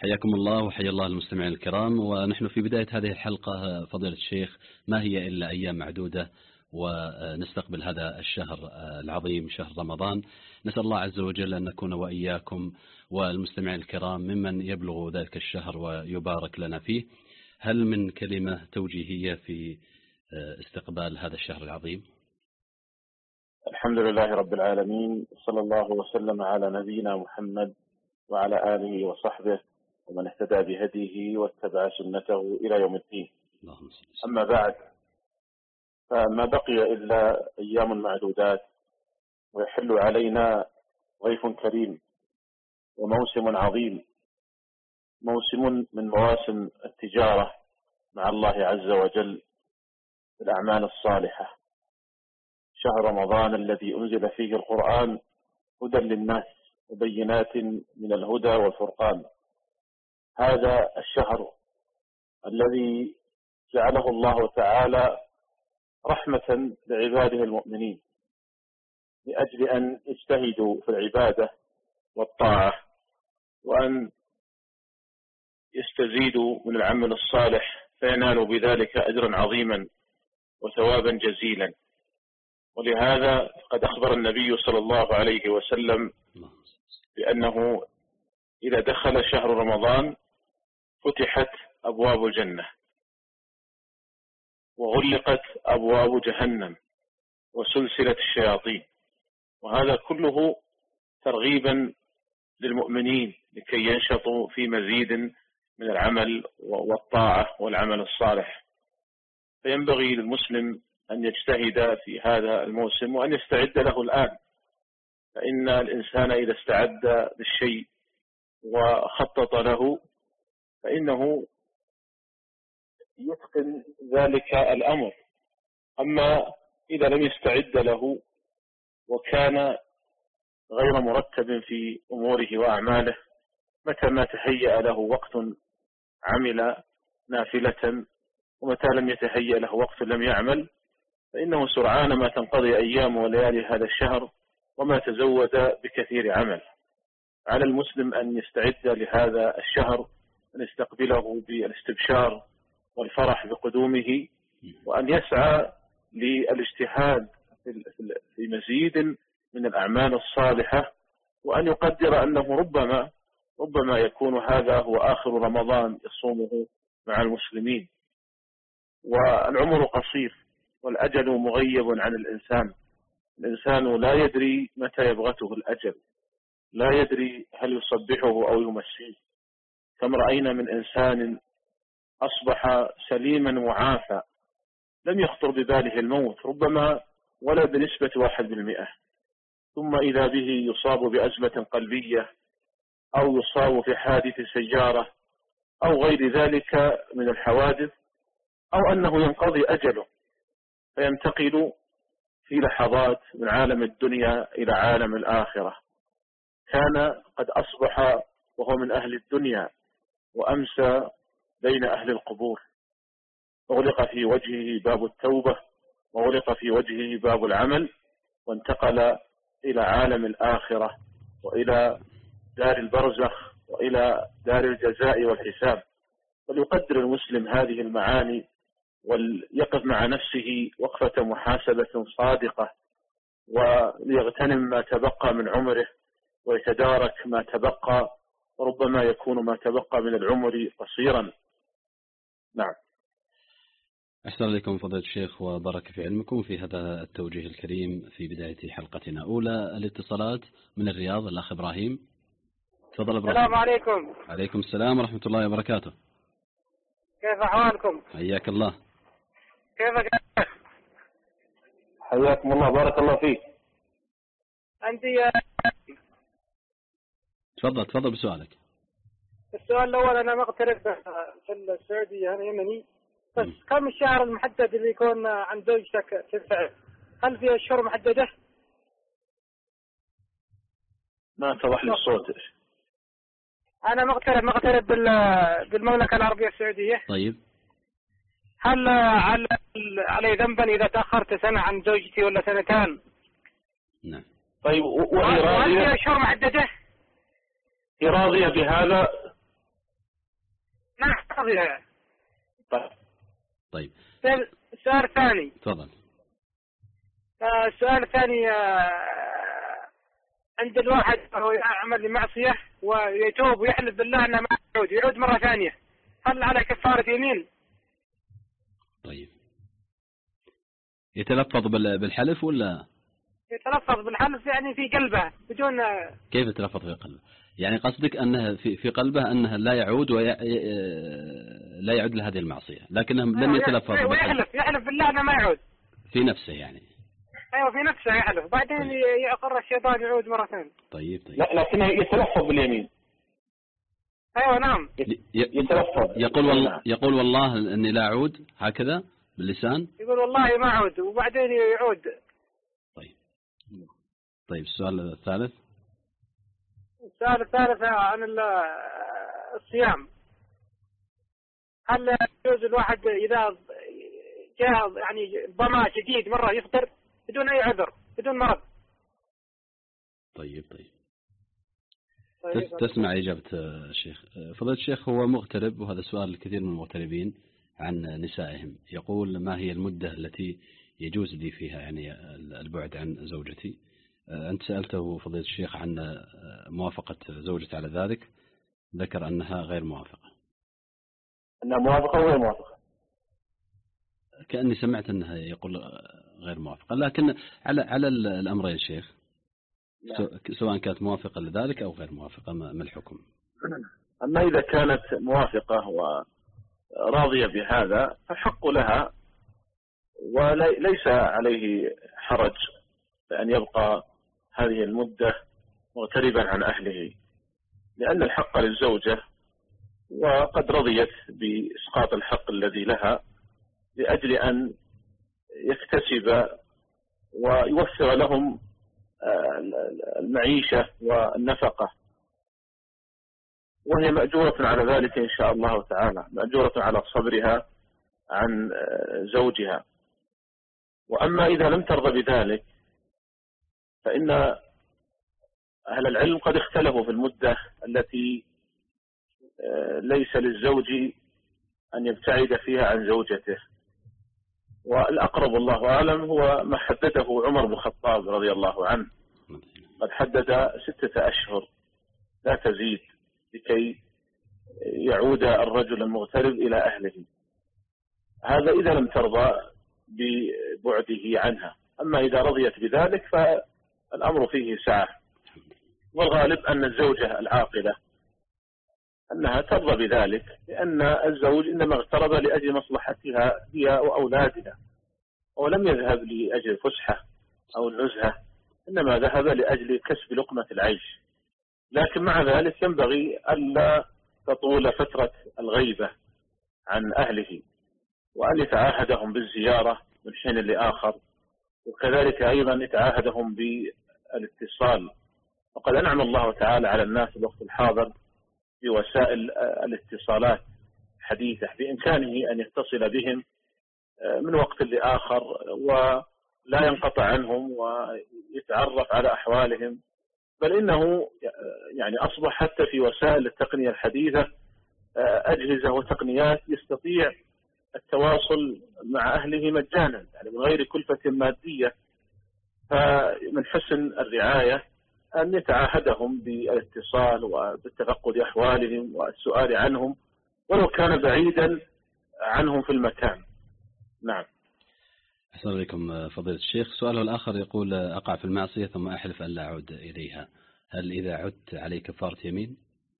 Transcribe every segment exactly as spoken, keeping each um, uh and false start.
حياكم الله وحيا الله المستمعين الكرام. ونحن في بداية هذه الحلقة فضيلة الشيخ ما هي إلا أيام معدودة ونستقبل هذا الشهر العظيم شهر رمضان. نسأل الله عز وجل أن نكون وإياكم والمستمعين الكرام ممن يبلغ ذلك الشهر ويبارك لنا فيه. هل من كلمة توجيهية في استقبال هذا الشهر العظيم؟ الحمد لله رب العالمين، صلى الله وسلم على نبينا محمد وعلى آله وصحبه ومن اهتدى بهديه واتبع سنته إلى يوم الدين. أما بعد، فما بقي إلا أيام معدودات ويحل علينا ضيف كريم وموسم عظيم، موسم من مواسم التجارة مع الله عز وجل بالأعمال الصالحة. شهر رمضان الذي أنزل فيه القرآن هدى للناس وبينات من الهدى والفرقان. هذا الشهر الذي جعله الله تعالى رحمة لعباده المؤمنين لأجل أن يجتهدوا في العبادة والطاعة وأن يستزيدوا من العمل الصالح فينالوا بذلك أجرا عظيما وثوابا جزيلا. ولهذا قد أخبر النبي صلى الله عليه وسلم بأنه إذا دخل شهر رمضان فتحت أبواب الجنة وغلقت أبواب جهنم وسلسلة الشياطين، وهذا كله ترغيبا للمؤمنين لكي ينشطوا في مزيد من العمل والطاعة والعمل الصالح. فينبغي للمسلم أن يجتهد في هذا الموسم وأن يستعد له الآن، فإن الإنسان إذا استعد للشيء وخطط له فإنه يتقن ذلك الأمر. أما إذا لم يستعد له وكان غير مرتب في أموره وأعماله، متى ما تهيأ له وقت عمل نافلة ومتى لم يتهيأ له وقت لم يعمل، فإنه سرعان ما تنقضي أيام وليالي هذا الشهر وما تزود بكثير عمل. على المسلم أن يستعد لهذا الشهر، أن يستقبله بالاستبشار والفرح بقدومه، وأن يسعى للاجتهاد في مزيد من الأعمال الصالحة، وأن يقدر أنه ربما ربما يكون هذا هو آخر رمضان يصومه مع المسلمين. والعمر قصير والأجل مغيب عن الإنسان. الإنسان لا يدري متى يبغته الأجل، لا يدري هل يصبحه أو يمسيه. كم رأينا من إنسان أصبح سليما معافى لم يخطر بباله الموت ربما ولا بنسبة واحد بالمئة، ثم إذا به يصاب بأزمة قلبية أو يصاب في حادث سيارة أو غير ذلك من الحوادث، أو أنه ينقضي أجله فينتقل في لحظات من عالم الدنيا إلى عالم الآخرة. كان قد أصبح وهو من أهل الدنيا وأمسى بين أهل القبور، أغلق في وجهه باب التوبة وأغلق في وجهه باب العمل، وانتقل إلى عالم الآخرة وإلى دار البرزخ وإلى دار الجزاء والحساب. وليقدر المسلم هذه المعاني وليقف مع نفسه وقفة محاسبة صادقة، وليغتنم ما تبقى من عمره ويتدارك ما تبقى، وربما يكون ما تبقى من العمر قصيرا. نعم. أحسن عليكم فضيلة الشيخ وبارك في علمكم في هذا التوجيه الكريم في بداية حلقتنا. أولى الاتصالات من الرياض الأخ إبراهيم. تفضل إبراهيم. السلام عليكم. عليكم السلام ورحمة الله وبركاته. كيف أحوالكم؟ حياك الله. كيفك؟ حياكم الله، بارك الله فيك. عندي تفضل تفضل بسؤالك. السؤال الأول، أنا مغترب في السعودية، أنا يمني، بس كم الشهر المحدد اللي يكون عند زوجتك تدفع؟ هل في أشهر محددة؟ ما اتضح لي الصوت. أنا مغترب مغترب بالمملكة العربية السعودية. طيب. هل علي ذنبا إذا تأخرت سنة عن زوجتي ولا سنتان؟ نعم. طيب، وهي راضية؟ راضية؟ هل في أشهر محددة؟ هي راضية بهذا؟ نعم. طيب السؤال الثاني. تفضل. السؤال الثاني، عند الواحد هو يعمل معصية ويتوب ويحلف بالله أنه ما يعود، يعود مرة ثانية، هل على كفارة يمين؟ طيب يتلفظ بالحلف ولا يتلفظ بالحلف يعني في قلبه بدون؟ كيف يتلفظ في قلبه؟ يعني قصدك أنه في في قلبه أنه لا يعود ولا يعود لهذه المعصية، لكنه لم يتلفظ بالحلف. ويحلف يحلف بالله أنه ما يعود في نفسه يعني. أيوة في نفسه يحلف، بعدين طيب. يقر الشيطان يعود مرة ثانية. طيب طيب. لا لكنه يتلفظ باليمين. أيوة نعم. يتلفظ. يقول والله يقول والله إني لا أعود هكذا باللسان. يقول والله ما أعود وبعدين يعود. طيب. طيب السؤال الثالث. السؤال الثالث عن الصيام، هل يجوز الواحد إذا جاء يعني ظما شديد مرة يفطر بدون أي عذر بدون مرض؟ طيب طيب, طيب. تسمع إجابة الشيخ. فضيلة الشيخ، هو مغترب وهذا سؤال الكثير من المغتربين عن نسائهم، يقول ما هي المدة التي يجوز لي فيها يعني البعد عن زوجتي؟ أنت سألته فضيلة الشيخ عن موافقة زوجته على ذلك، ذكر أنها غير موافقة. أنها موافقة وغير موافقة؟ كأني سمعت أنها يقول غير موافقة، لكن على على الأمرين شيخ، سواء كانت موافقة لذلك أو غير موافقة، ما الحكم؟ أما إذا كانت موافقة وراضية بهذا فحق لها، وليس عليه حرج بأن يبقى هذه المدة مغتربا عن أهله، لأن الحق للزوجة، وقد رضيت بإسقاط الحق الذي لها لأجل أن يكتسب ويوفر لهم المعيشة والنفقة، وهي مأجورة على ذلك إن شاء الله تعالى، مأجورة على صبرها عن زوجها. وأما إذا لم ترضى بذلك فإن أهل العلم قد اختلفوا في المدة التي ليس للزوج أن يبتعد فيها عن زوجته، والأقرب الله أعلم هو ما حدده عمر بن الخطاب رضي الله عنه، قد حدد ستة أشهر لا تزيد لكي يعود الرجل المغترب إلى أهله، هذا إذا لم ترضى ببعده عنها. أما إذا رضيت بذلك فالأمر فيه سعة، والغالب أن الزوجة العاقلة أنها ترضى بذلك، لأن الزوج إنما اغترب لأجل مصلحتها هي وأولادها، ولم يذهب لأجل الفسحة أو النزهة، إنما ذهب لأجل كسب لقمة العيش. لكن مع ذلك ينبغي ألا تطول فترة الغيبة عن أهله، وأن يتعاهدهم بالزيارة من حين لآخر، وكذلك أيضا يتعاهدهم بالاتصال. وقد أنعم الله تعالى على الناس في الوقت الحاضر بوسائل الاتصالات حديثة، بإمكانه أن يتصل بهم من وقت لآخر ولا ينقطع عنهم ويتعرف على أحوالهم، بل إنه يعني أصبح حتى في وسائل التقنية الحديثة أجهزة وتقنيات يستطيع التواصل مع أهله مجانا، يعني من غير كلفة مادية. فمن حسن الرعاية أن يتعاهدهم بالاتصال وبالتفقد أحوالهم والسؤال عنهم ولو كان بعيدا عنهم في المكان. نعم. أحسن عليكم فضيلة الشيخ. سؤاله الآخر يقول أقع في المعصية ثم أحلف أن لا أعود إليها، هل إذا عدت علي كفارة يمين؟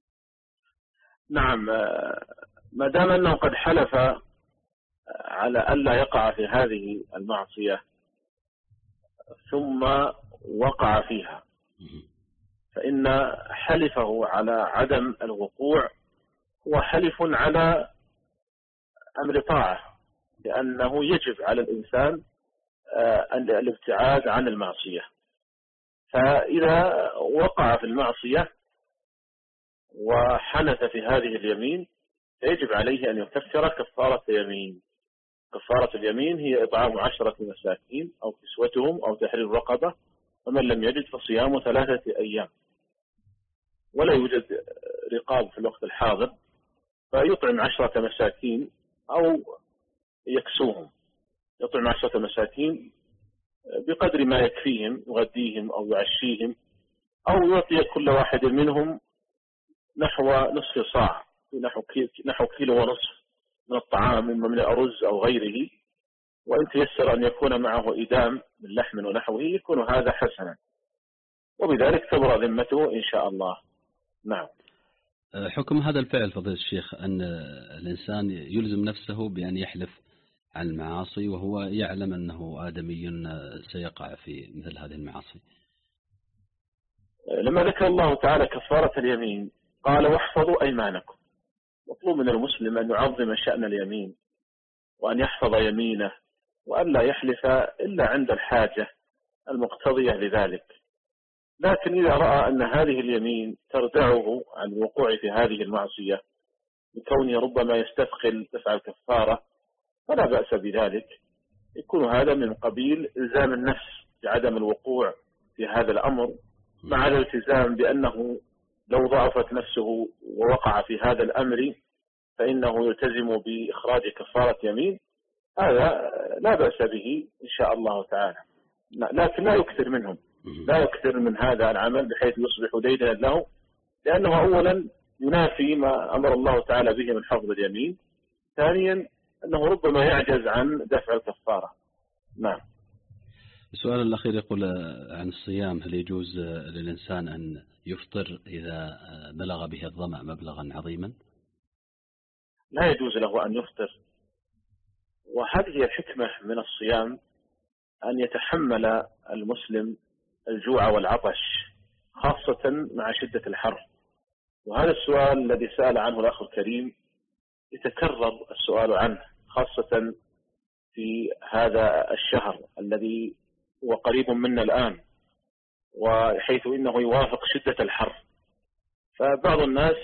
نعم، ما دام أنه قد حلف على أن لا يقع في هذه المعصية ثم وقع فيها، فإن حلفه على عدم الوقوع هو حلف على أمر طاعة، لأنه يجب على الإنسان الابتعاد عن المعصية. فإذا وقع في المعصية وحنث في هذه اليمين فيجب عليه أن يكفر كفارة يمين. كفارة اليمين هي إطعام عشرة مساكين أو كسوتهم أو تحرير رقبة، ومن لم يجد فصيام ثلاثة أيام. ولا يوجد رقاب في الوقت الحاضر، فيطعم عشرة مساكين أو يكسوهم، يطعم عشرة مساكين بقدر ما يكفيهم، يغديهم أو يعشيهم، أو يعطي كل واحد منهم نحو نصف صاع، نحو نحو كيلو ونصف من الطعام، إما من الأرز أو غيره، وإن تيسر أن يكون معه إدام من لحم ونحوه يكون هذا حسنا، وبذلك تبرأ ذمته إن شاء الله. نعم. حكم هذا الفعل فضيلة الشيخ أن الإنسان يلزم نفسه بأن يحلف عن المعاصي وهو يعلم أنه آدمي سيقع في مثل هذه المعاصي؟ لما ذكر الله تعالى كفارة اليمين قال واحفظوا أيمانكم. مطلوب من المسلم أن يعظم شأن اليمين وأن يحفظ يمينه وأن لا يحلف إلا عند الحاجة المقتضية لذلك. لكن إذا رأى أن هذه اليمين تردعه عن الوقوع في هذه المعصية بكونه ربما يستثقل دفع الكفارة فلا بأس بذلك، يكون هذا من قبيل إلزام النفس بعدم الوقوع في هذا الأمر، مع الالتزام بأنه لو ضعفت نفسه ووقع في هذا الأمر فإنه يلتزم بإخراج كفارة يمين. هذا لا بأس به إن شاء الله تعالى، لكن لا يكثر منهم، لا يكثر من هذا العمل بحيث يصبح ديدنا له، لأنه أولا ينافي ما أمر الله تعالى به من حفظ اليمين، ثانيا أنه ربما يعجز عن دفع الكفارة. نعم. السؤال الأخير يقول عن الصيام، هل يجوز للإنسان أن يفطر إذا بلغ به الظمأ مبلغا عظيما؟ لا يجوز له أن يفطر، وهذه الحكمة من الصيام أن يتحمل المسلم الجوع والعطش خاصة مع شدة الحر. وهذا السؤال الذي سأل عنه الأخ الكريم يتكرر السؤال عنه خاصة في هذا الشهر الذي هو قريب منا الآن، وحيث إنه يوافق شدة الحر، فبعض الناس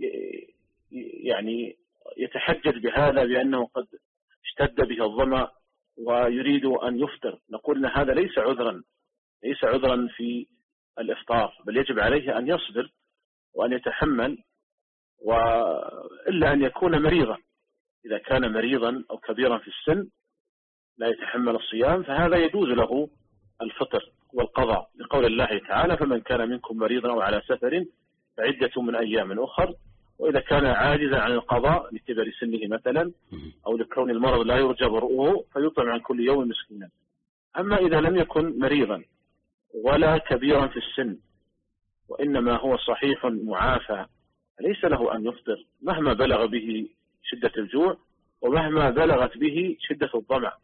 يعني يتحجج بهذا بأنه قد اشتد به الظمأ ويريد أن يفطر. نقول أن هذا ليس عذرا، ليس عذرا في الإفطار، بل يجب عليه أن يصبر وأن يتحمل، وإلا أن يكون مريضا. إذا كان مريضا أو كبيرا في السن لا يتحمل الصيام فهذا يجوز له الفطر والقضاء، لقول الله تعالى فمن كان منكم مريضا أو على سفر فعدة من أيام أخر. وإذا كان عاجزا عن القضاء لكبر سنه مثلا أو لكون المرض لا يرجى برؤه فيطعم عن كل يوم مسكينا. أما إذا لم يكن مريضا ولا كبيرا في السن وإنما هو صحيح معافى ليس له أن يفطر مهما بلغ به شدة الجوع ومهما بلغت به شدة الظمأ.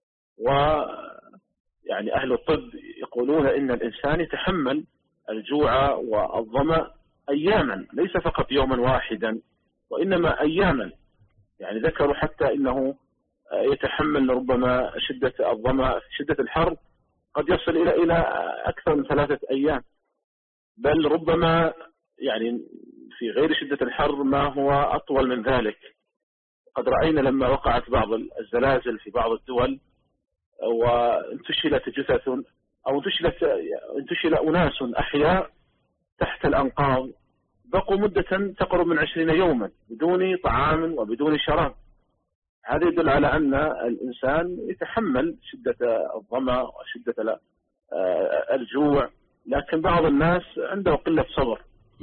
ويعني أهل الطب يقولون إن الإنسان يتحمل الجوع والظمأ أياما، ليس فقط يوما واحدا وإنما أياما. يعني ذكروا حتى إنه يتحمل ربما شدة الظمأ في شدة الحر قد يصل إلى إلى أكثر من ثلاثة أيام، بل ربما يعني في غير شدة الحر ما هو أطول من ذلك. قد رأينا لما وقعت بعض الزلازل في بعض الدول وانتشلت جثث أو انتشلت انتشل أناس أحياء تحت الأنقاض بقوا مدة تقرب من عشرين يوما بدون طعام وبدون شراب. هذا يدل على أن الإنسان يتحمل شدة الظمأ وشدة الجوع، لكن بعض الناس عنده قلة صبر.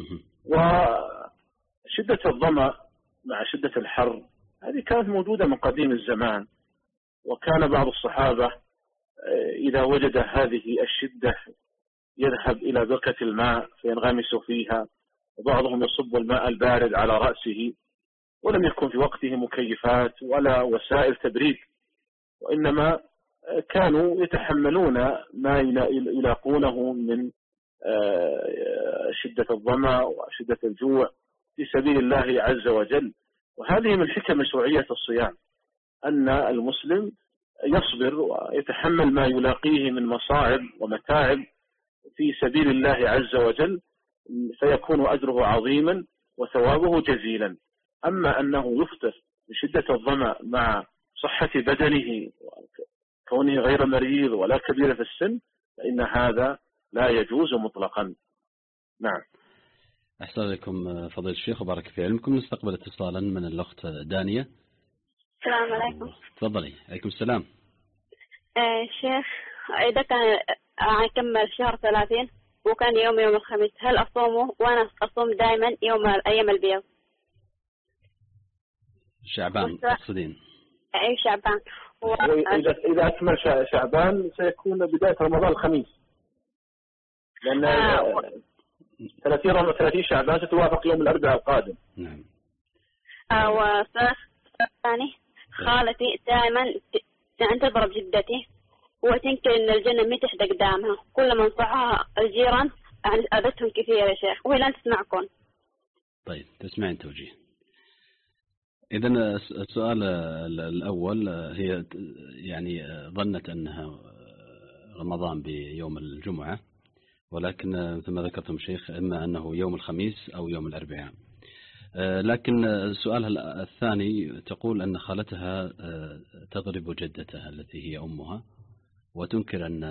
وشدة الظمأ مع شدة الحر هذه كانت موجودة من قديم الزمان، وكان بعض الصحابة إذا وجد هذه الشدة يذهب إلى بركة الماء فينغمس فيها، وبعضهم يصب الماء البارد على رأسه، ولم يكن في وقته مكيفات ولا وسائل تبريد، وإنما كانوا يتحملون ما يلاقونه من شدة الظمأ وشدة الجوع في سبيل الله عز وجل. وهذه من حكم مشروعية الصيام، أن المسلم يصبر ويتحمل ما يلاقيه من مصاعب ومتاعب في سبيل الله عز وجل، فيكون أجره عظيما وثوابه جزيلا. أما أنه يفطر بشدة الظمأ مع صحة بدنه وكونه غير مريض ولا كبير في السن فإن هذا لا يجوز مطلقا. نعم. أحسن عليكم فضيلة الشيخ وبارك في علمكم. نستقبل اتصالا من الأخت دانية. السلام عليكم. تفضلي. عليكم السلام. آه شيخ، إذا كان أكمل شهر ثلاثين وكان يوم يوم الخميس، هل أصومه وأنا أصوم دائما يوم أيام البيض؟ شعبان تقصدين؟ أي شعبان. و... إذا إذا أكمل شعبان سيكون بداية رمضان الخميس، لأن آه ثلاثين رمضان ثلاثين شعبان ستوافق يوم الأربعاء القادم. نعم. آه وصار ثاني خالتي دائما تضرب جدتي وتنكر إن الجنة ما تحدى قدامها، كل ما انصحها الجيران أذتهم كثير يا شيخ وهي لا تسمعكم. طيب تسمعين توجيه. إذا السؤال الأول، هي يعني ظنت أنها رمضان بيوم الجمعة، ولكن مثل ما ذكرتم شيخ إما أنه يوم الخميس أو يوم الأربعاء. لكن سؤالها الثاني تقول أن خالتها تضرب جدتها التي هي أمها وتنكر أن،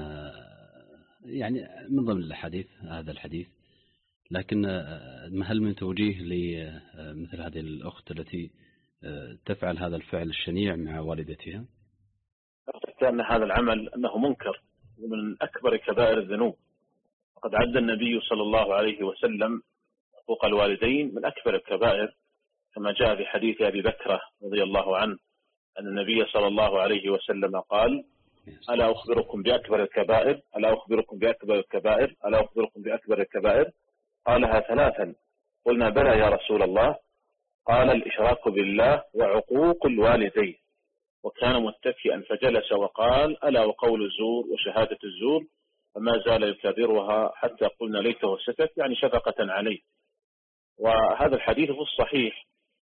يعني من ضمن الحديث هذا الحديث، لكن هل من توجيه لمثل هذه الأخت التي تفعل هذا الفعل الشنيع مع والدتها؟ أعتقد أن هذا العمل أنه منكر ومن أكبر كبائر الذنوب، وقد عد النبي صلى الله عليه وسلم حقوق الوالدين من أكبر الكبائر، كما جاء في حديث أبي بكر رضي الله عنه أن النبي صلى الله عليه وسلم قال: ألا أخبركم بأكبر الكبائر ألا أخبركم بأكبر الكبائر ألا أخبركم بأكبر الكبائر قالها ثلاثا، قلنا بلى يا رسول الله، قال: الإشراك بالله وعقوق الوالدين. وكان متكئا فجلس وقال: ألا وقول الزور وشهادة الزور، فما زال يكررها حتى قلنا ليته سكت، يعني شفقة عليه. وهذا الحديث في الصحيح.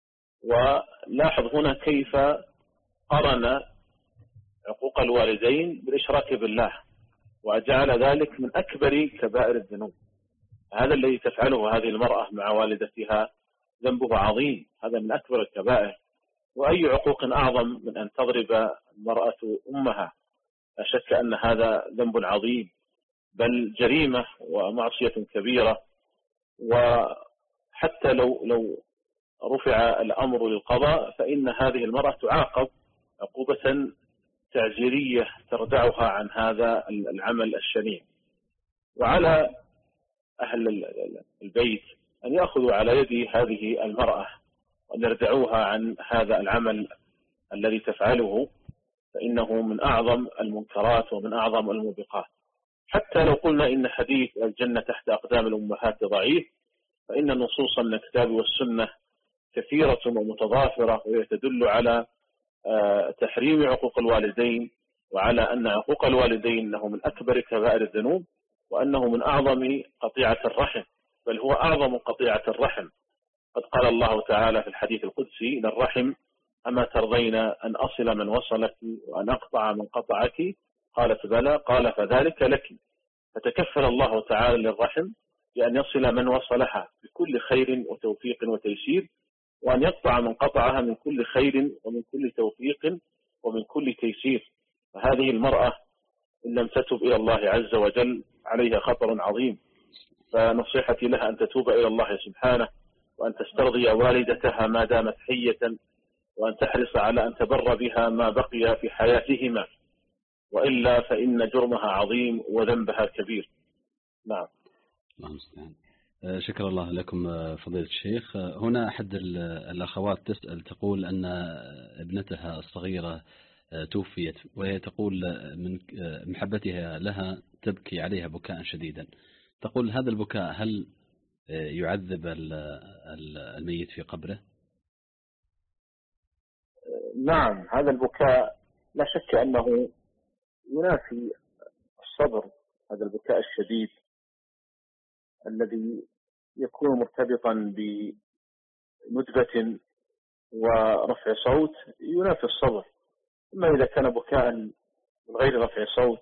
ولاحظ هنا كيف قرن عقوق الوالدين بالإشراك بالله وجعل ذلك من أكبر كبائر الذنوب. هذا الذي تفعله هذه المرأة مع والدتها ذنبه عظيم، هذا من أكبر الكبائر. وأي عقوق أعظم من أن تضرب المرأة أمها؟ لا شك أن هذا ذنب عظيم، بل جريمة ومعصية كبيرة. وحتى لو لو رفع الأمر للقضاء فإن هذه المرأة تعاقب عقوبة تعزيرية تردعها عن هذا العمل الشنيع. وعلى أهل البيت أن يأخذوا على يد هذه المرأة وأن يردعوها عن هذا العمل الذي تفعله، فإنه من أعظم المنكرات ومن أعظم الموبقات. حتى لو قلنا إن حديث الجنة تحت أقدام الأمهات ضعيف، فإن النصوص من الكتاب والسنة كثيرة ومتضافرة، وهي تدل على تحريم عقوق الوالدين، وعلى أن عقوق الوالدين أنه من أكبر كبائر الذنوب، وأنه من أعظم قطيعة الرحم، بل هو أعظم قطيعة الرحم. قد قال الله تعالى في الحديث القدسي للرحم: أما ترضين أن أصل من وصلك وأن أقطع من قطعك؟ قالت بلى، قال فذلك لك. فتكفل الله تعالى للرحم بأن يصل من وصلها بكل خير وتوفيق وتيسير، وأن يقطع من قطعها من كل خير ومن كل توفيق ومن كل تيسير. فهذه المرأة إن لم تتب إلى الله عز وجل عليها خطر عظيم. فنصيحتي لها أن تتوب إلى الله سبحانه، وأن تسترضي والدتها ما دامت حية، وأن تحرص على أن تبر بها ما بقي في حياتهما، وإلا فإن جرمها عظيم وذنبها كبير. نعم. الله المستعان. شكرا الله لكم فضيلة الشيخ. هنا أحد الأخوات تسأل، تقول أن ابنتها الصغيرة توفيت، وهي تقول من محبتها لها تبكي عليها بكاء شديدا. تقول هذا البكاء هل يعذب الميت في قبره؟ نعم، هذا البكاء لا شك أنه ينافي الصبر. هذا البكاء الشديد الذي يكون مرتبطا بندبة ورفع صوت ينافي الصبر. أما إذا كان بكاء من غير رفع صوت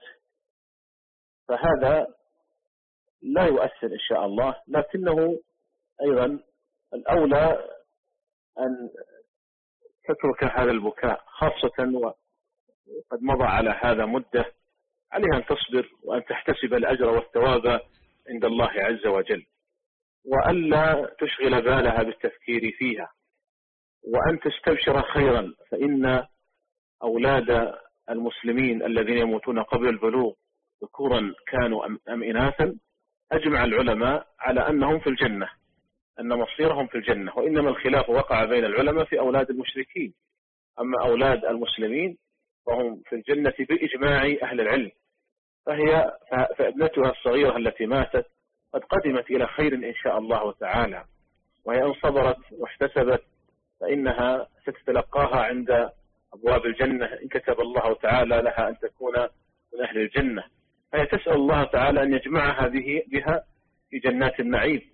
فهذا لا يؤثر إن شاء الله، لكنه أيضا الأولى أن تترك هذا البكاء، خاصة وقد مضى على هذا مدة. عليها أن تصبر وأن تحتسب الأجر والثواب عند الله عز وجل. وألا تشغل بالها بالتفكير فيها، وأن تستبشر خيرا، فإن أولاد المسلمين الذين يموتون قبل البلوغ ذكورا كانوا أم إناثا أجمع العلماء على أنهم في الجنة، أن مصيرهم في الجنة، وإنما الخلاف وقع بين العلماء في أولاد المشركين. أما أولاد المسلمين فهم في الجنة بإجماع أهل العلم. فهي فابنتها الصغيرة التي ماتت قد قدمت إلى خير إن شاء الله تعالى، وهي إن صبرت واحتسبت فإنها ستتلقاها عند أبواب الجنة إن كتب الله تعالى لها أن تكون من أهل الجنة. فهي تسأل الله تعالى أن يجمعها به بها في جنات النعيم،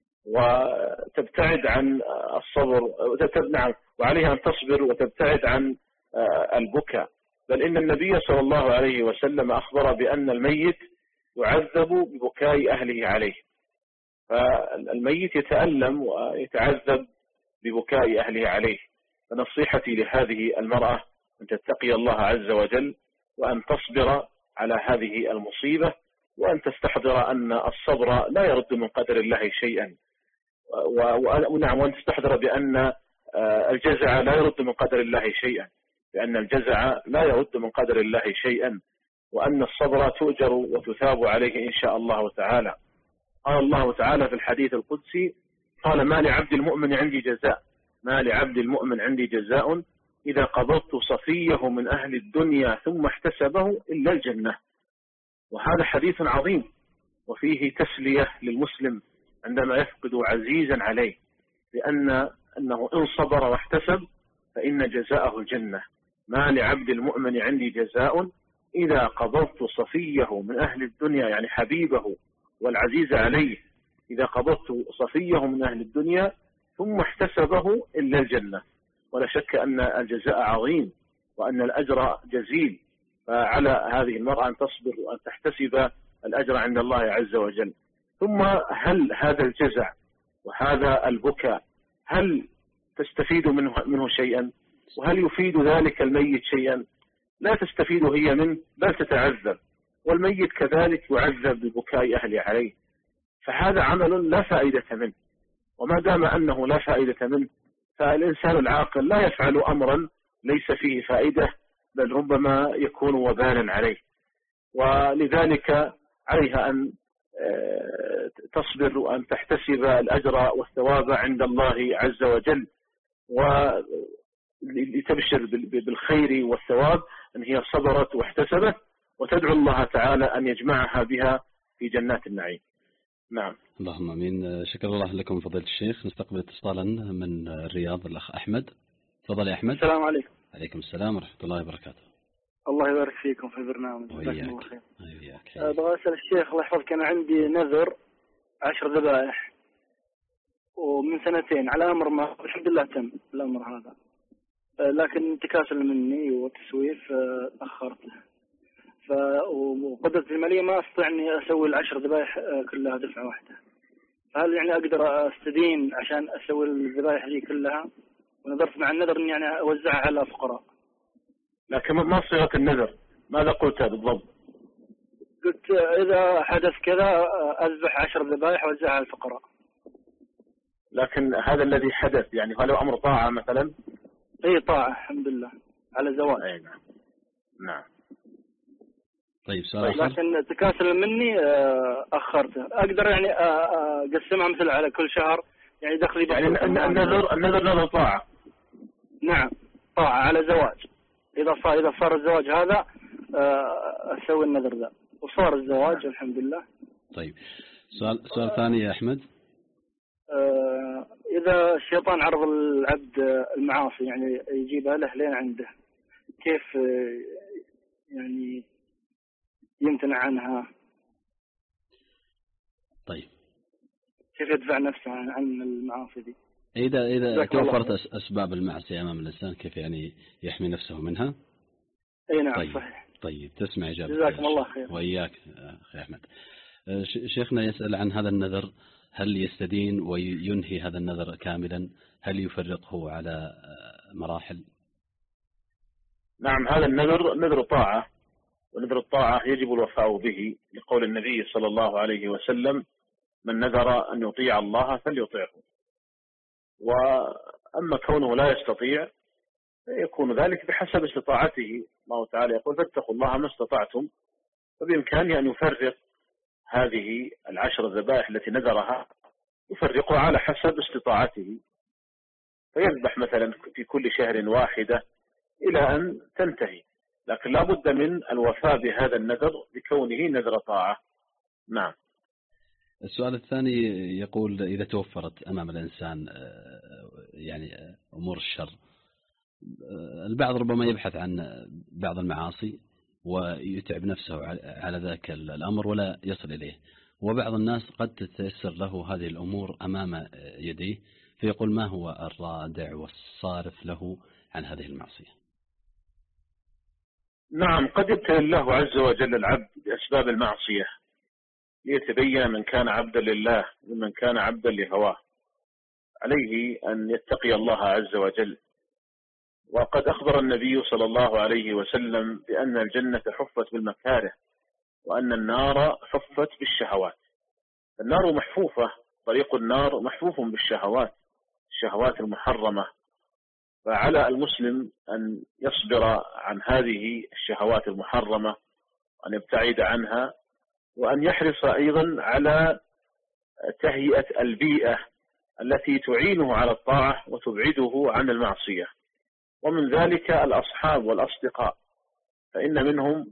وتبتعد عن الصبر، نعم، وعليها أن تصبر وتبتعد عن البكاء. بل إن النبي صلى الله عليه وسلم أخبر بأن الميت يعذب ببكاء أهله عليه، فالميت يتألم ويتعذب ببكاء أهله عليه. فنصيحتي لهذه المرأة أن تتقي الله عز وجل، وأن تصبر على هذه المصيبة، وأن تستحضر أن الصبر لا يرد من قدر الله شيئا، ونعم، وأن تستحضر بأن الجزع لا يرد من قدر الله شيئا، لأن الجزع لا يرد من قدر الله شيئا، وأن الصبر تؤجر وتثاب عليه إن شاء الله تعالى. قال الله تعالى في الحديث القدسي: قال ما لعبد المؤمن عندي جزاء، ما لعبد المؤمن عندي جزاء إذا قبضت صفيه من أهل الدنيا ثم احتسبه إلا الجنة. وهذا حديث عظيم، وفيه تسلية للمسلم عندما يفقد عزيزا عليه، لأن أنه إن صبر واحتسب فإن جزاءه الجنة. ما لعبد المؤمن عندي جزاء إذا قبضت صفيه من أهل الدنيا، يعني حبيبه والعزيز عليه، إذا قبضت صفيه من أهل الدنيا ثم احتسبه إلا الجنة. ولا شك أن الجزاء عظيم وأن الأجر جزيل، فعلى هذه المرأة أن تصبر وأن تحتسب الأجر عند الله عز وجل. ثم هل هذا الجزع وهذا البكاء هل تستفيد منه, منه شيئا؟ وهل يفيد ذلك الميت شيئا؟ لا تستفيد هي منه، بل تتعذب، والميت كذلك يعذب ببكاء أهله عليه. فهذا عمل لا فائدة منه، وما دام أنه لا فائدة منه فالإنسان العاقل لا يفعل أمرا ليس فيه فائدة، بل ربما يكون وبالا عليه. ولذلك عليها أن تصبر وأن تحتسب الأجر والثواب عند الله عز وجل، ولتبشر بالخير والثواب أن هي صبرت واحتسبت، وتدعو الله تعالى أن يجمعها بها في جنات النعيم. نعم. اللهم امين. شكر الله لكم فضيلة الشيخ. نستقبل اتصالا من الرياض الأخ أحمد. تفضل يا أحمد. السلام عليكم. عليكم السلام ورحمة الله وبركاته. الله يبارك فيكم في البرنامج. وياك. وياك. أبغى أسأل الشيخ الله يحفظك، أنا عندي نذر عشر ذبائح ومن سنتين على أمر ما الحمد لله تم الأمر هذا، لكن تكاسل مني وتسويف أخرته، وقدرتي المالية ما أستطيع أني أسوي العشر ذبائح كلها دفعة واحدة. هل يعني أقدر أستدين عشان أسوي الذبائح دي كلها؟ ونظرت مع النذر أني يعني أوزعها على فقراء. لكن ما صيغة النذر؟ ماذا قلت بالضبط؟ قلت إذا حدث كذا أذبح عشر ذبائح وأوزعها على الفقراء. لكن هذا الذي حدث يعني هل هو أمر طاعة مثلا؟ أي طاعة الحمد لله على زواج. أي نعم. نعم. طيب سؤال لكن تكاسل مني أخرته. أقدر يعني أقسمها مثل على كل شهر يعني دخلي. يعني النذر النذر نذر طاعة. نعم طاعة على زواج. إذا صار إذا صار الزواج هذا أسوي النذر ذا، وصار الزواج الحمد لله. طيب سؤال سؤال ثاني يا أحمد. إذا الشيطان عرض العبد المعاصي يعني يجيبها له لين عنده، كيف يعني يمتنع عنها؟ طيب كيف يدفع نفسه عن المعاصي دي؟ إذا إذا توفرت أسباب المعصية أمام الإنسان كيف يعني يحمي نفسه منها؟ أي نعم طيب. صحيح. طيب تسمع إجابة. جزاكم الله خير. وإياك أخي أحمد. شيخنا يسأل عن هذا النذر، هل يستدين وينهي هذا النذر كاملا؟ هل يفرقه على مراحل؟ نعم، هذا النذر نذر طاعة، ونذر الطاعة يجب الوفاء به لقول النبي صلى الله عليه وسلم: من نذر أن يطيع الله فليطيعه. وأما كونه لا يستطيع يكون ذلك بحسب استطاعته. الله تعالى يقول فاتقوا الله ما استطعتم، فبإمكانه أن يفرق هذه العشر الذبائح التي نذرها، يفرقها على حسب استطاعته، فيذبح مثلا في كل شهر واحدة إلى أن تنتهي، لكن لا بد من الوفاء بهذا النذر بكونه نذر طاعة. نعم. السؤال الثاني يقول إذا توفرت أمام الإنسان يعني أمور الشر، البعض ربما يبحث عن بعض المعاصي ويتعب نفسه على ذاك الأمر ولا يصل إليه، وبعض الناس قد تتيسر له هذه الأمور أمام يديه، فيقول ما هو الرادع والصارف له عن هذه المعصية؟ نعم، قد يبتلي الله عز وجل العبد بأسباب المعصية ليتبين من كان عبدا لله ومن كان عبدا لهواه. عليه أن يتقي الله عز وجل. وقد أخبر النبي صلى الله عليه وسلم بأن الجنة حفت بالمكاره وأن النار حفت بالشهوات. النار محفوفة، طريق النار محفوف بالشهوات، الشهوات المحرمة، فعلى المسلم أن يصبر عن هذه الشهوات المحرمة وأن يبتعد عنها، وأن يحرص أيضا على تهيئة البيئة التي تعينه على الطاعة وتبعده عن المعصية. ومن ذلك الأصحاب والأصدقاء، فإن منهم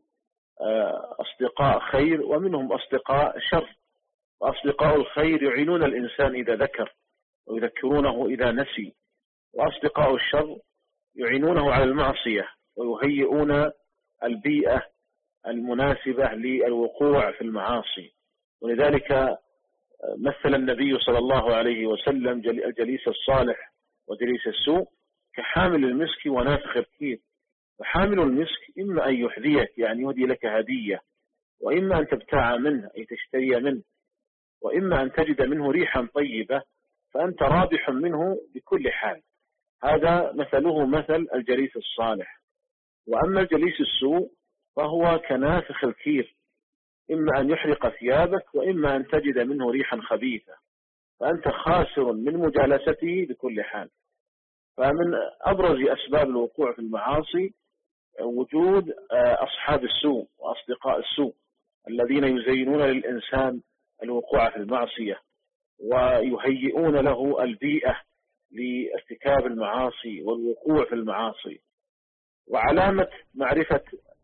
أصدقاء خير ومنهم أصدقاء شر، وأصدقاء الخير يعينون الإنسان إذا ذكر ويذكرونه إذا نسي، وأصدقاء الشر يعينونه على المعصية ويهيئون البيئة المناسبة للوقوع في المعاصي. ولذلك مثل النبي صلى الله عليه وسلم الجليس الصالح وجليس السوء كحامل المسك ونافخ الكير. فحامل المسك إما أن يحذيك يعني يهدي لك هدية، وإما أن تبتاع منه أي تشتري منه، وإما أن تجد منه ريحا طيبة فأنت رابح منه بكل حال. هذا مثله مثل الجليس الصالح. وأما الجليس السوء فهو كنافخ الكير، إما أن يحرق ثيابك وإما أن تجد منه ريحا خبيثة، فأنت خاسر من مجالسته بكل حال. فمن أبرز أسباب الوقوع في المعاصي وجود أصحاب السوء وأصدقاء السوء الذين يزينون للإنسان الوقوع في المعصية ويهيئون له البيئة لارتكاب المعاصي والوقوع في المعاصي. وعلامة معرفة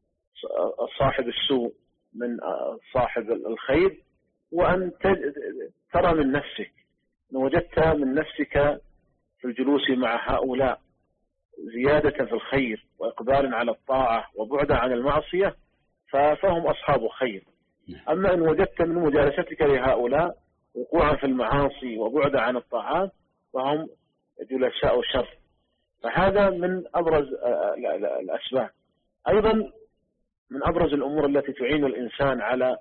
صاحب السوء من صاحب الخير وأن ترى من نفسك، إن وجدت من نفسك في الجلوس مع هؤلاء زيادة في الخير وإقبال على الطاعة وبعدا عن المعصية فهم أصحاب خير. أما إن وجدت من مجالستك لهؤلاء وقوعا في المعاصي وبعدا عن الطاعات فهم جلساء شر. فهذا من أبرز الأسباب. أيضا من أبرز الأمور التي تعين الإنسان على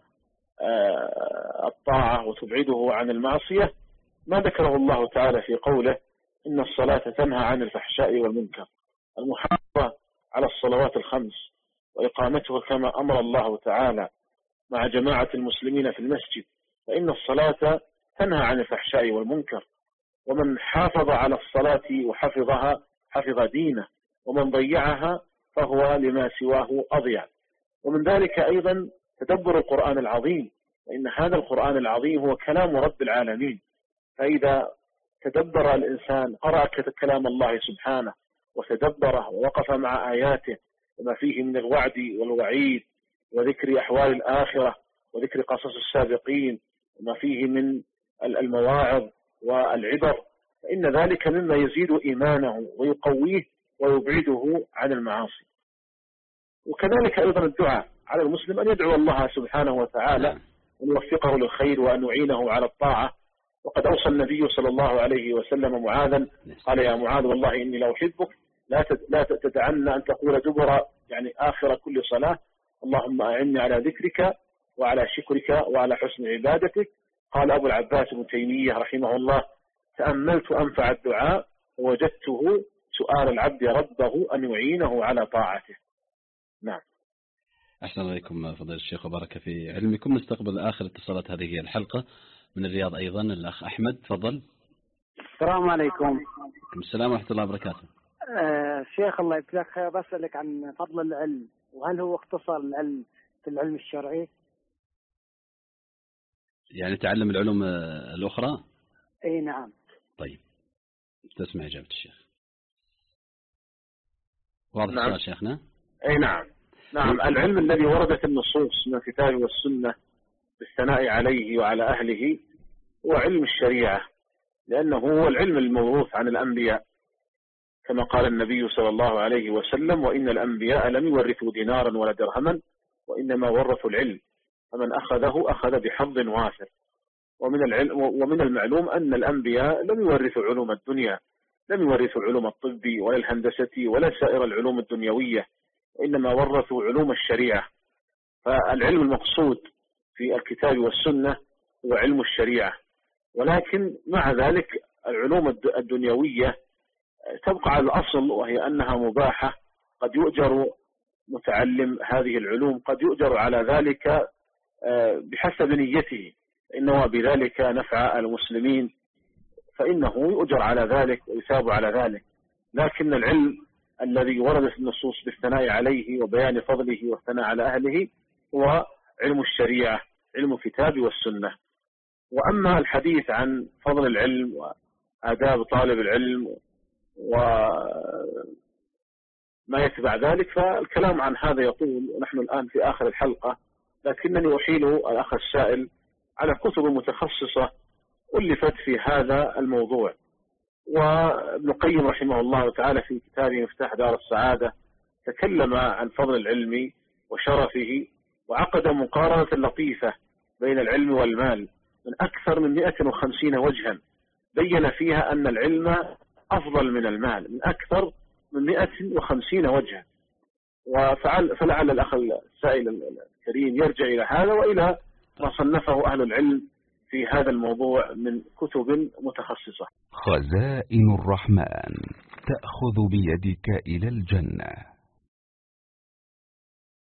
الطاعة وتبعده عن المعصية ما ذكره الله تعالى في قوله إن الصلاة تنهى عن الفحشاء والمنكر، المحافظة على الصلوات الخمس وإقامتها كما أمر الله تعالى مع جماعة المسلمين في المسجد، فإن الصلاة تنهى عن الفحشاء والمنكر. ومن حافظ على الصلاة وحفظها حفظ دينه، ومن ضيعها فهو لما سواه أضيع. ومن ذلك أيضا تدبر القرآن العظيم، فإن هذا القرآن العظيم هو كلام رب العالمين. فإذا تدبر الإنسان قرأ كلام الله سبحانه وتدبره ووقف مع آياته وما فيه من الوعد والوعيد وذكر أحوال الآخرة وذكر قصص السابقين وما فيه من المواعظ والعبر، فإن ذلك مما يزيد إيمانه ويقويه ويبعده عن المعاصي. وكذلك أيضا الدعاء على المسلم أن يدعو الله سبحانه وتعالى أن يوفقه للخير وأن يعينه على الطاعة. وقد أوصى النبي صلى الله عليه وسلم معاذا قال يا معاذ والله إني لو أحبك لا تتعنى أن تقول دبر يعني آخر كل صلاة اللهم أعني على ذكرك وعلى شكرك وعلى حسن عبادتك. قال أبو العباس ابن تيمية رحمه الله تأملت أنفع الدعاء ووجدته سؤال العبد ربه أن يعينه على طاعته. نعم. أحسن عليكم فضيلة الشيخ وبارك في علمكم. نستقبل آخر اتصالات هذه الحلقة. من الرياض أيضا الأخ أحمد، تفضل. السلام عليكم. عليكم السلام ورحمة الله وبركاته. آه شيخ الله يجزاك خير، بسألك عن فضل العلم، وهل هو اختصار العلم في العلم الشرعي؟ يعني تعلم العلوم الأخرى؟ أي نعم. طيب تسمع إجابة الشيخ. واضح نعم. السؤال شيخنا؟ أي نعم. نعم، العلم الذي وردت النصوص من الكتاب والسنة بالثناء عليه وعلى أهله هو علم الشريعة، لأنه هو العلم الموروث عن الأنبياء، كما قال النبي صلى الله عليه وسلم: وإن الأنبياء لم يورثوا دينارا ولا درهما وإنما ورثوا العلم، فمن أخذه أخذ بحظ وافر. ومن العلم ومن المعلوم أن الأنبياء لم يورثوا علوم الدنيا، لم يورثوا علوم الطب ولا الهندسة ولا سائر العلوم الدنيوية، وإنما ورثوا علوم الشريعة. فالعلم المقصود في الكتاب والسنة هو علم الشريعة، ولكن مع ذلك العلوم الدنيوية تبقى على الأصل، وهي أنها مباحة. قد يؤجر متعلم هذه العلوم، قد يؤجر على ذلك بحسب نيته، إنه بذلك نفع المسلمين فإنه يؤجر على ذلك ويثاب على ذلك. لكن العلم الذي وردت النصوص بالثناء عليه وبيان فضله والثناء على أهله هو علم الشريعة، علم الكتاب والسنة. وأما الحديث عن فضل العلم وآداب طالب العلم وما يتبع ذلك فالكلام عن هذا يطول، ونحن الآن في آخر الحلقة، لكنني أحيل الأخ السائل على كتب متخصصة ألفت في هذا الموضوع. وابن القيم رحمه الله تعالى في كتابه مفتاح دار السعادة تكلم عن فضل العلم وشرفه، وعقد مقارنة لطيفة بين العلم والمال من أكثر من مئة وخمسين وجها، بين فيها أن العلم أفضل من المال من أكثر من مئة وخمسين وجها. وفعل فلعل الأخ السائل الكريم يرجع إلى هذا وإلى ما صنفه أهل العلم في هذا الموضوع من كتب متخصصة. خزائن الرحمن تأخذ بيدك إلى الجنة.